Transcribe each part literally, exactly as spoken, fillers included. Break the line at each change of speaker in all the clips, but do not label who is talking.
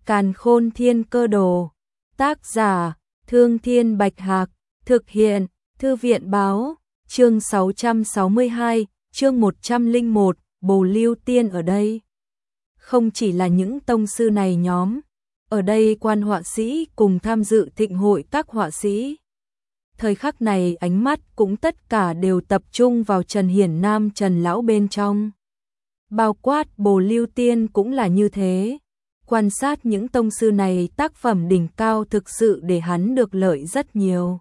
Càn Khôn Thiên Cơ Đồ. Tác giả: Thương Thiên Bạch Hạc. Thực hiện: Thư viện báo. Chương sáu trăm sáu mươi hai, chương một trăm lẻ một, Bồ Lưu Tiên ở đây. Không chỉ là những tông sư này nhóm, ở đây quan họa sĩ cùng tham dự thịnh hội các họa sĩ. Thời khắc này ánh mắt cũng tất cả đều tập trung vào Trần Hiển Nam Trần Lão bên trong. Bao quát Bồ Lưu Tiên cũng là như thế. Quan sát những tông sư này tác phẩm đỉnh cao thực sự để hắn được lợi rất nhiều.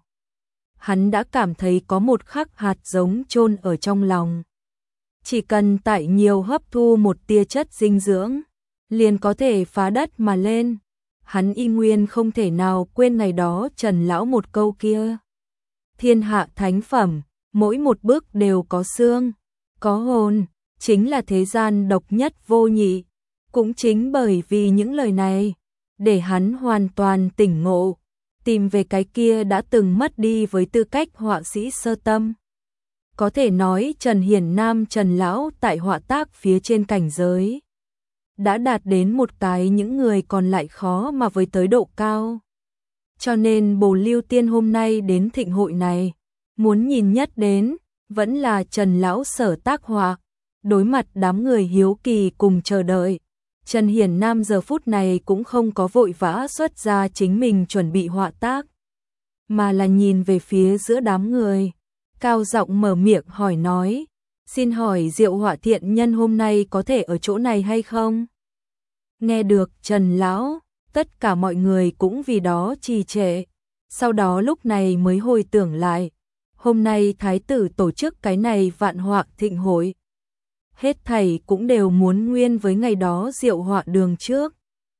Hắn đã cảm thấy có một khắc hạt giống chôn ở trong lòng. Chỉ cần tại nhiều hấp thu một tia chất dinh dưỡng, liền có thể phá đất mà lên. Hắn y nguyên không thể nào quên ngày đó Trần Lão một câu kia. Thiên hạ thánh phẩm, mỗi một bước đều có xương, có hồn, chính là thế gian độc nhất vô nhị. Cũng chính bởi vì những lời này, để hắn hoàn toàn tỉnh ngộ, tìm về cái kia đã từng mất đi với tư cách họa sĩ sơ tâm. Có thể nói Trần Hiển Nam Trần Lão tại họa tác phía trên cảnh giới đã đạt đến một cái những người còn lại khó mà với tới độ cao. Cho nên Bồ Lưu Tiên hôm nay đến thịnh hội này, muốn nhìn nhất đến, vẫn là Trần Lão sở tác họa. Đối mặt đám người hiếu kỳ cùng chờ đợi, Trần Hiển Nam giờ phút này cũng không có vội vã xuất ra chính mình chuẩn bị họa tác, mà là nhìn về phía giữa đám người, cao giọng mở miệng hỏi nói, xin hỏi Diệu Họa Thiện Nhân hôm nay có thể ở chỗ này hay không? Nghe được Trần Lão, tất cả mọi người cũng vì đó trì trệ, sau đó lúc này mới hồi tưởng lại, hôm nay Thái tử tổ chức cái này vạn họa thịnh hội. Hết thảy cũng đều muốn nguyên với ngày đó Diệu Họa đường trước.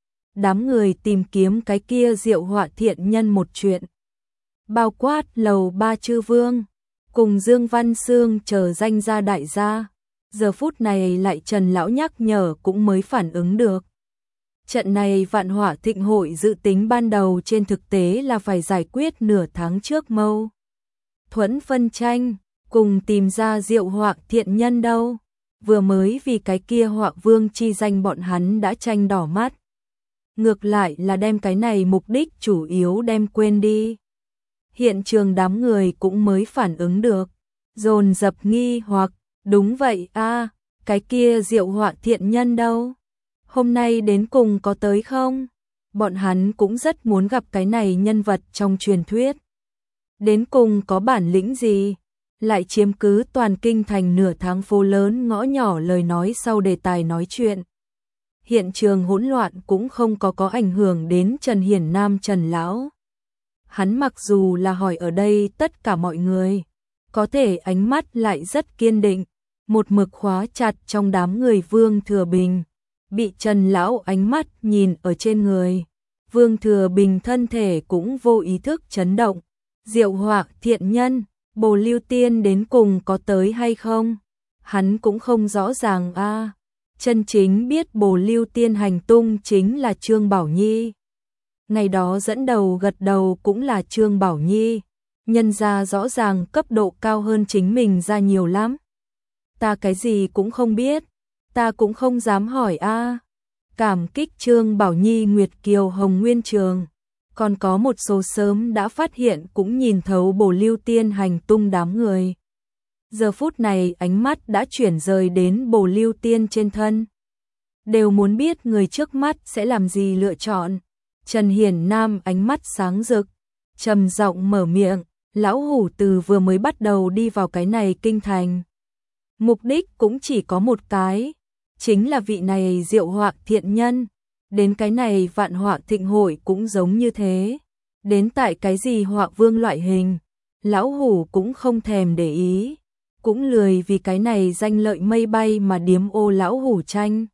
Đám người tìm kiếm cái kia Diệu Họa Thiện Nhân một chuyện. Bao quát Lầu Ba Chư Vương, cùng Dương Văn Sương chờ danh gia đại gia. Giờ phút này lại Trần Lão nhắc nhở cũng mới phản ứng được. Trận này vạn họa thịnh hội dự tính ban đầu trên thực tế là phải giải quyết nửa tháng trước mâu thuẫn phân tranh, cùng tìm ra Diệu Họa Thiện Nhân đâu. Vừa mới vì cái kia họa vương chi danh bọn hắn đã tranh đỏ mắt. Ngược lại là đem cái này mục đích chủ yếu đem quên đi. Hiện trường đám người cũng mới phản ứng được, dồn dập nghi hoặc, đúng vậy a, cái kia Diệu Họa Thiện Nhân đâu? Hôm nay đến cùng có tới không? Bọn hắn cũng rất muốn gặp cái này nhân vật trong truyền thuyết. Đến cùng có bản lĩnh gì? Lại chiếm cứ toàn kinh thành nửa tháng phố lớn ngõ nhỏ lời nói sau đề tài nói chuyện. Hiện trường hỗn loạn cũng không có có ảnh hưởng đến Trần Hiển Nam Trần Lão. Hắn mặc dù là hỏi ở đây tất cả mọi người, có thể ánh mắt lại rất kiên định, một mực khóa chặt trong đám người Vương Thừa Bình. Bị Trần Lão ánh mắt nhìn ở trên người, Vương Thừa Bình thân thể cũng vô ý thức chấn động. Diệu Họa Thiện Nhân, Bồ Lưu Tiên đến cùng có tới hay không? Hắn cũng không rõ ràng a. À. Chân chính biết Bồ Lưu Tiên hành tung chính là Trương Bảo Nhi. Ngày đó dẫn đầu gật đầu cũng là Trương Bảo Nhi. Nhân ra rõ ràng cấp độ cao hơn chính mình ra nhiều lắm. Ta cái gì cũng không biết, ta cũng không dám hỏi a. À. Cảm kích Trương Bảo Nhi, Nguyệt Kiều, Hồng Nguyên Trường. Còn có một số sớm đã phát hiện cũng nhìn thấu Bồ Lưu Tiên hành tung đám người. Giờ phút này ánh mắt đã chuyển rời đến Bồ Lưu Tiên trên thân. Đều muốn biết người trước mắt sẽ làm gì lựa chọn. Trần Hiển Nam ánh mắt sáng rực, trầm giọng mở miệng, lão hủ từ vừa mới bắt đầu đi vào cái này kinh thành. Mục đích cũng chỉ có một cái, chính là vị này Diệu Họa Thiện Nhân. Đến cái này vạn họa thịnh hội cũng giống như thế. Đến tại cái gì họa vương loại hình, lão hủ cũng không thèm để ý. Cũng lười vì cái này danh lợi mây bay mà điếm ô lão hủ tranh.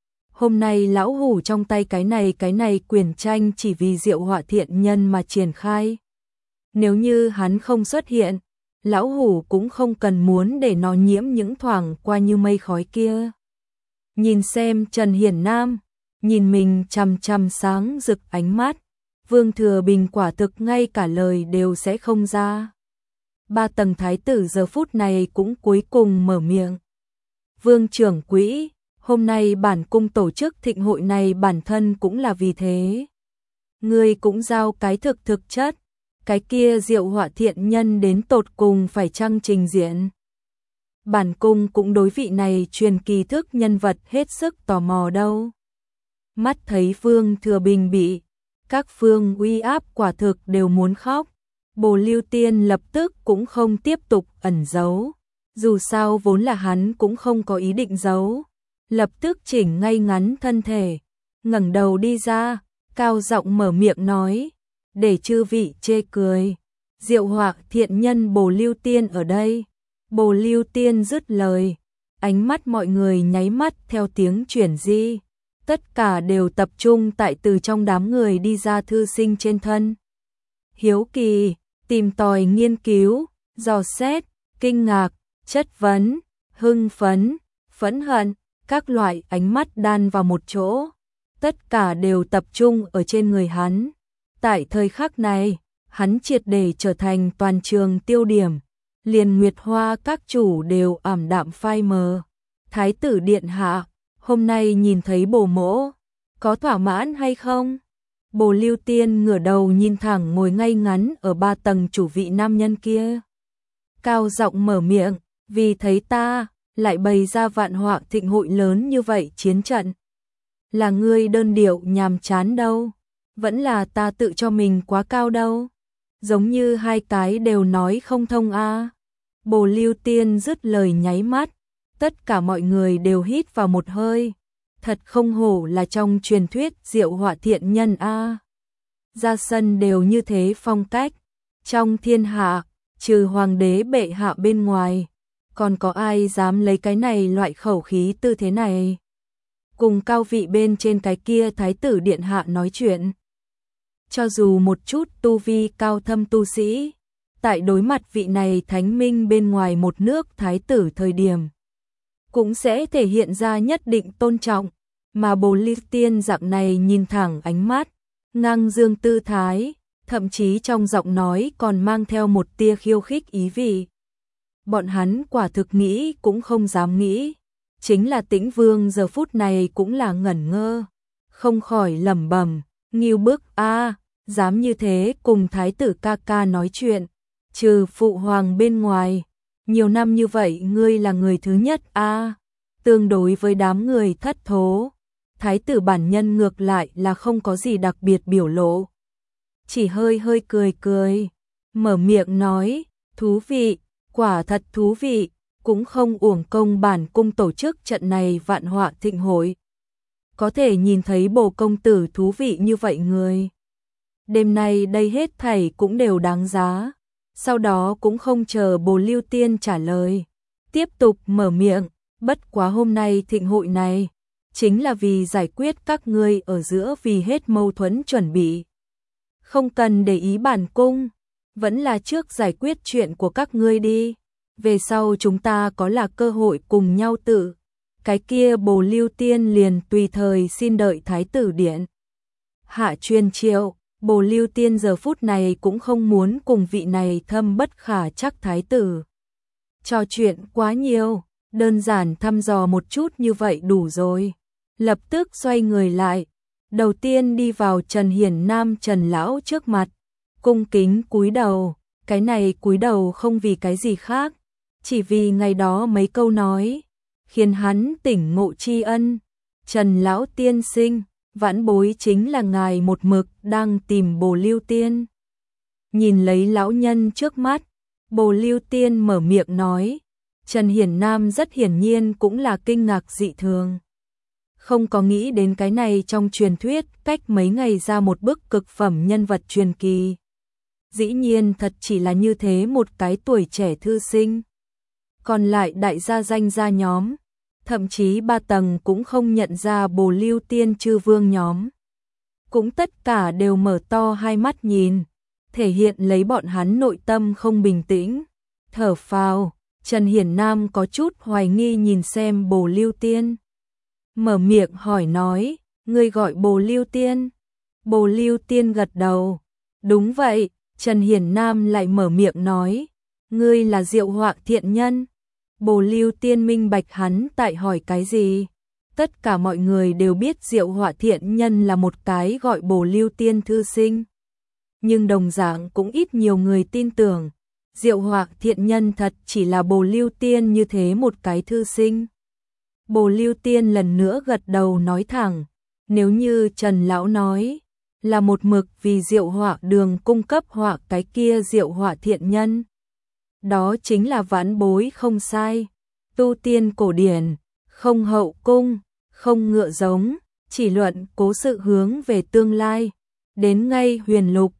Hôm nay lão hủ trong tay cái này cái này quyền tranh chỉ vì Diệu Họa Thiện Nhân mà triển khai. Nếu như hắn không xuất hiện, lão hủ cũng không cần muốn để nó nhiễm những thoảng qua như mây khói kia. Nhìn xem Trần Hiển Nam, nhìn mình chằm chằm sáng rực ánh mắt, Vương Thừa Bình quả thực ngay cả lời đều sẽ không ra. Ba tầng thái tử giờ phút này cũng cuối cùng mở miệng. Vương trưởng quỹ, hôm nay bản cung tổ chức thịnh hội này bản thân cũng là vì thế. Ngươi cũng giao cái thực thực chất, cái kia Diệu Họa thiện nhân đến tột cùng phải chăng trình diện. Bản cung cũng đối vị này truyền kỳ thức nhân vật hết sức tò mò đâu. Mắt thấy Vương Thừa Bình bị các phương uy áp quả thực đều muốn khóc, Bồ Lưu Tiên lập tức cũng không tiếp tục ẩn giấu, dù sao vốn là hắn cũng không có ý định giấu, lập tức chỉnh ngay ngắn thân thể, ngẩng đầu đi ra, cao giọng mở miệng nói, để chư vị chê cười, Diệu Họa thiện nhân Bồ Lưu Tiên ở đây. Bồ Lưu Tiên dứt lời, ánh mắt mọi người nháy mắt theo tiếng chuyển di, tất cả đều tập trung tại từ trong đám người đi ra thư sinh trên thân. Hiếu kỳ, tìm tòi nghiên cứu, dò xét, kinh ngạc, chất vấn, hưng phấn, phẫn hận, các loại ánh mắt đan vào một chỗ, tất cả đều tập trung ở trên người hắn. Tại thời khắc này, hắn triệt để trở thành toàn trường tiêu điểm, liền Nguyệt Hoa các chủ đều ảm đạm phai mờ. Thái tử điện hạ, hôm nay nhìn thấy Bồ mỗ, có thỏa mãn hay không? Bồ Lưu Tiên ngửa đầu nhìn thẳng ngồi ngay ngắn ở ba tầng chủ vị nam nhân kia. Cao giọng mở miệng, vì thấy ta, lại bày ra vạn họa thịnh hội lớn như vậy chiến trận. Là ngươi đơn điệu nhàm chán đâu, vẫn là ta tự cho mình quá cao đâu. Giống như hai cái đều nói không thông a. À. Bồ Lưu Tiên dứt lời nháy mắt, tất cả mọi người đều hít vào một hơi. Thật không hổ là trong truyền thuyết Diệu Họa thiện nhân a. À. Ra sân đều như thế phong cách, trong thiên hạ, trừ hoàng đế bệ hạ bên ngoài, còn có ai dám lấy cái này loại khẩu khí tư thế này? Cùng cao vị bên trên cái kia thái tử điện hạ nói chuyện. Cho dù một chút tu vi cao thâm tu sĩ, tại đối mặt vị này thánh minh bên ngoài một nước thái tử thời điểm, cũng sẽ thể hiện ra nhất định tôn trọng, mà Bồ Lưu Tiên dạng này nhìn thẳng ánh mắt, ngang dương tư thái, thậm chí trong giọng nói còn mang theo một tia khiêu khích ý vị. Bọn hắn quả thực nghĩ cũng không dám nghĩ, chính là Tĩnh Vương giờ phút này cũng là ngẩn ngơ, không khỏi lẩm bẩm, nghiêu bức a. À, dám như thế cùng thái tử ca ca nói chuyện, trừ phụ hoàng bên ngoài, nhiều năm như vậy ngươi là người thứ nhất a. À, tương đối với đám người thất thố, thái tử bản nhân ngược lại là không có gì đặc biệt biểu lộ, chỉ hơi hơi cười cười, mở miệng nói, thú vị, quả thật thú vị, cũng không uổng công bản cung tổ chức trận này vạn họa thịnh hội. Có thể nhìn thấy Bồ công tử thú vị như vậy người. Đêm nay đây hết thảy cũng đều đáng giá. Sau đó cũng không chờ Bồ Lưu Tiên trả lời, tiếp tục mở miệng, bất quá hôm nay thịnh hội này, chính là vì giải quyết các ngươi ở giữa vì hết mâu thuẫn chuẩn bị. Không cần để ý bản cung, vẫn là trước giải quyết chuyện của các ngươi đi, về sau chúng ta có là cơ hội cùng nhau tự. Cái kia Bồ Lưu Tiên liền tùy thời xin đợi thái tử điện hạ truyền triệu. Bồ Lưu Tiên giờ phút này cũng không muốn cùng vị này thâm bất khả chắc thái tử trò chuyện quá nhiều, đơn giản thăm dò một chút như vậy đủ rồi. Lập tức xoay người lại, đầu tiên đi vào Trần Hiển Nam Trần lão trước mặt, cung kính cúi đầu, cái này cúi đầu không vì cái gì khác, chỉ vì ngày đó mấy câu nói khiến hắn tỉnh ngộ tri ân. Trần lão tiên sinh, vãn bối chính là ngài một mực đang tìm Bồ Lưu Tiên. Nhìn lấy lão nhân trước mắt, Bồ Lưu Tiên mở miệng nói, Trần Hiển Nam rất hiển nhiên cũng là kinh ngạc dị thường. Không có nghĩ đến cái này trong truyền thuyết cách mấy ngày ra một bức cực phẩm nhân vật truyền kỳ. Dĩ nhiên thật chỉ là như thế một cái tuổi trẻ thư sinh. Còn lại đại gia danh gia nhóm, thậm chí ba tầng cũng không nhận ra Bồ Lưu Tiên chư vương nhóm. Cũng tất cả đều mở to hai mắt nhìn, thể hiện lấy bọn hắn nội tâm không bình tĩnh. Thở phào, Trần Hiển Nam có chút hoài nghi nhìn xem Bồ Lưu Tiên. Mở miệng hỏi nói, ngươi gọi Bồ Lưu Tiên. Bồ Lưu Tiên gật đầu. Đúng vậy, Trần Hiển Nam lại mở miệng nói, ngươi là Diệu Họa thiện nhân. Bồ Lưu Tiên minh bạch hắn tại hỏi cái gì. tất cả mọi người đều biết Diệu Họa Thiện Nhân là một cái gọi Bồ Lưu Tiên thư sinh. Nhưng đồng dạng cũng ít nhiều người tin tưởng, Diệu Họa Thiện Nhân thật chỉ là Bồ Lưu Tiên như thế một cái thư sinh. Bồ Lưu Tiên lần nữa gật đầu nói thẳng, nếu như Trần Lão nói, là một mực vì Diệu Họa Đường cung cấp họa cái kia Diệu Họa Thiện Nhân. Đó chính là vãn bối không sai, tu tiên cổ điển, không hậu cung, không ngựa giống, chỉ luận cố sự hướng về tương lai, đến ngay huyền lục,